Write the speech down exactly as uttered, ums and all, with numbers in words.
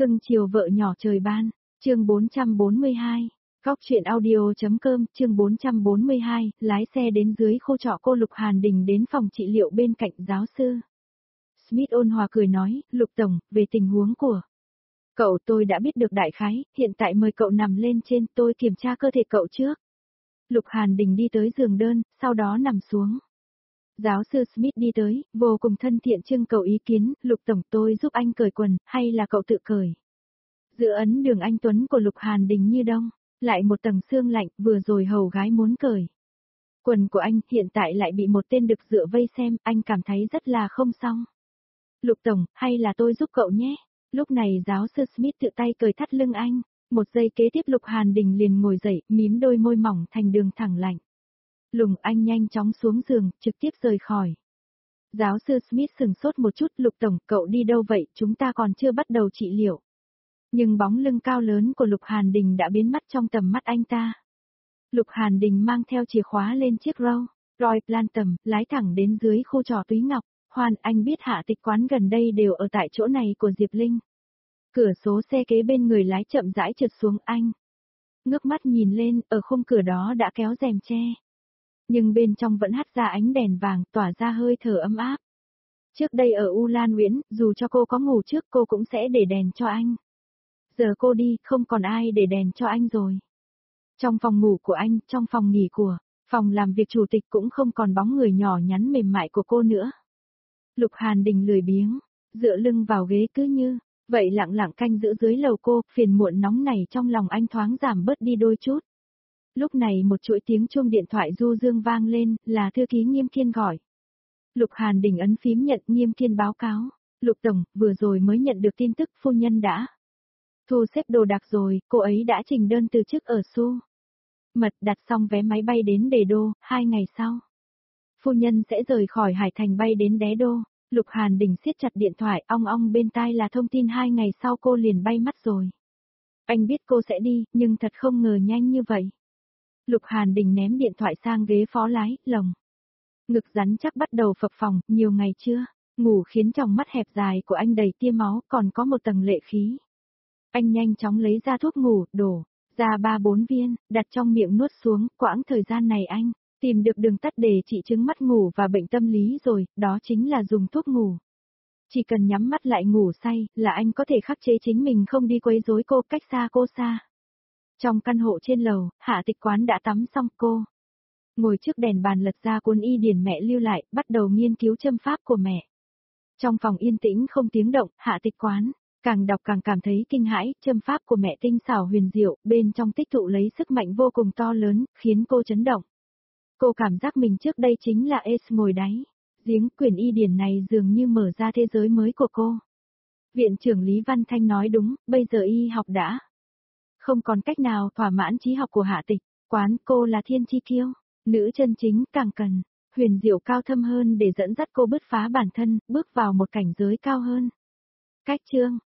Cưng chiều vợ nhỏ trời ban, chương bốn trăm bốn mươi hai, Góc truyện audio.com, chương bốn trăm bốn mươi hai, lái xe đến dưới khu trọ cô Lục Hàn Đình đến phòng trị liệu bên cạnh giáo sư. Smith ôn hòa cười nói, Lục Tổng, về tình huống của cậu tôi đã biết được đại khái, hiện tại mời cậu nằm lên trên, tôi kiểm tra cơ thể cậu trước. Lục Hàn Đình đi tới giường đơn, sau đó nằm xuống. Giáo sư Smith đi tới, vô cùng thân thiện trưng cầu ý kiến, Lục Tổng tôi giúp anh cởi quần, hay là cậu tự cởi? Giữa ấn đường anh Tuấn của Lục Hàn Đình như đông, lại một tầng xương lạnh, vừa rồi hầu gái muốn cởi. Quần của anh hiện tại lại bị một tên đực dựa vây xem, anh cảm thấy rất là không xong. Lục Tổng, hay là tôi giúp cậu nhé? Lúc này giáo sư Smith tự tay cởi thắt lưng anh, một giây kế tiếp Lục Hàn Đình liền ngồi dậy, mím đôi môi mỏng thành đường thẳng lạnh. Lùng anh nhanh chóng xuống giường, trực tiếp rời khỏi. Giáo sư Smith sừng sốt một chút, Lục Tổng, cậu đi đâu vậy, chúng ta còn chưa bắt đầu trị liệu. Nhưng bóng lưng cao lớn của Lục Hàn Đình đã biến mất trong tầm mắt anh ta. Lục Hàn Đình mang theo chìa khóa lên chiếc Rolls Royce Phantom, lái thẳng đến dưới khu trò Túy Ngọc. Hoan, anh biết hạ tịch quán gần đây đều ở tại chỗ này của Diệp Linh. Cửa số xe kế bên người lái chậm rãi trượt xuống, anh ngước mắt nhìn lên, ở khung cửa đó đã kéo rèm che. Nhưng bên trong vẫn hắt ra ánh đèn vàng, tỏa ra hơi thở ấm áp. Trước đây ở U Lan Nguyễn, dù cho cô có ngủ trước cô cũng sẽ để đèn cho anh. Giờ cô đi, không còn ai để đèn cho anh rồi. Trong phòng ngủ của anh, trong phòng nghỉ của, phòng làm việc chủ tịch cũng không còn bóng người nhỏ nhắn mềm mại của cô nữa. Lục Hàn Đình lười biếng, dựa lưng vào ghế cứ như, vậy lặng lặng canh giữ dưới lầu cô, phiền muộn nóng này trong lòng anh thoáng giảm bớt đi đôi chút. Lúc này một chuỗi tiếng chuông điện thoại du dương vang lên, là thư ký Nghiêm Kiên gọi. Lục Hàn Đình ấn phím nhận, Nghiêm Kiên báo cáo. Lục Tổng, vừa rồi mới nhận được tin tức phu nhân đã thu xếp đồ đạc rồi, cô ấy đã trình đơn từ chức ở Su Mật, đặt xong vé máy bay đến Đế Đô, hai ngày sau. Phu nhân sẽ rời khỏi Hải Thành bay đến Đế Đô. Lục Hàn Đình siết chặt điện thoại, ong ong bên tai là thông tin hai ngày sau cô liền bay mất rồi. Anh biết cô sẽ đi, nhưng thật không ngờ nhanh như vậy. Lục Hàn Đình ném điện thoại sang ghế phó lái, lồng ngực rắn chắc bắt đầu phập phồng, nhiều ngày chưa ngủ khiến tròng mắt hẹp dài của anh đầy tia máu, còn có một tầng lệ khí. Anh nhanh chóng lấy ra thuốc ngủ, đổ ra ba bốn viên, đặt trong miệng nuốt xuống, quãng thời gian này anh tìm được đường tắt để trị chứng mắt ngủ và bệnh tâm lý rồi, đó chính là dùng thuốc ngủ. Chỉ cần nhắm mắt lại ngủ say, là anh có thể khắc chế chính mình không đi quấy rối cô, cách xa cô xa. Trong căn hộ trên lầu, hạ tịch quán đã tắm xong, cô ngồi trước đèn bàn lật ra cuốn y điển mẹ lưu lại, bắt đầu nghiên cứu châm pháp của mẹ. Trong phòng yên tĩnh không tiếng động, hạ tịch quán càng đọc càng cảm thấy kinh hãi, châm pháp của mẹ tinh xảo huyền diệu, bên trong tích tụ lấy sức mạnh vô cùng to lớn, khiến cô chấn động. Cô cảm giác mình trước đây chính là Ace ngồi đáy giếng, quyển y điển này dường như mở ra thế giới mới của cô. Viện trưởng Lý Văn Thanh nói đúng, bây giờ y học đã không còn cách nào thỏa mãn trí học của hạ tịch quán, cô là thiên chi kiêu, nữ chân chính, càng cần huyền diệu cao thâm hơn để dẫn dắt cô bứt phá bản thân, bước vào một cảnh giới cao hơn. Cách chương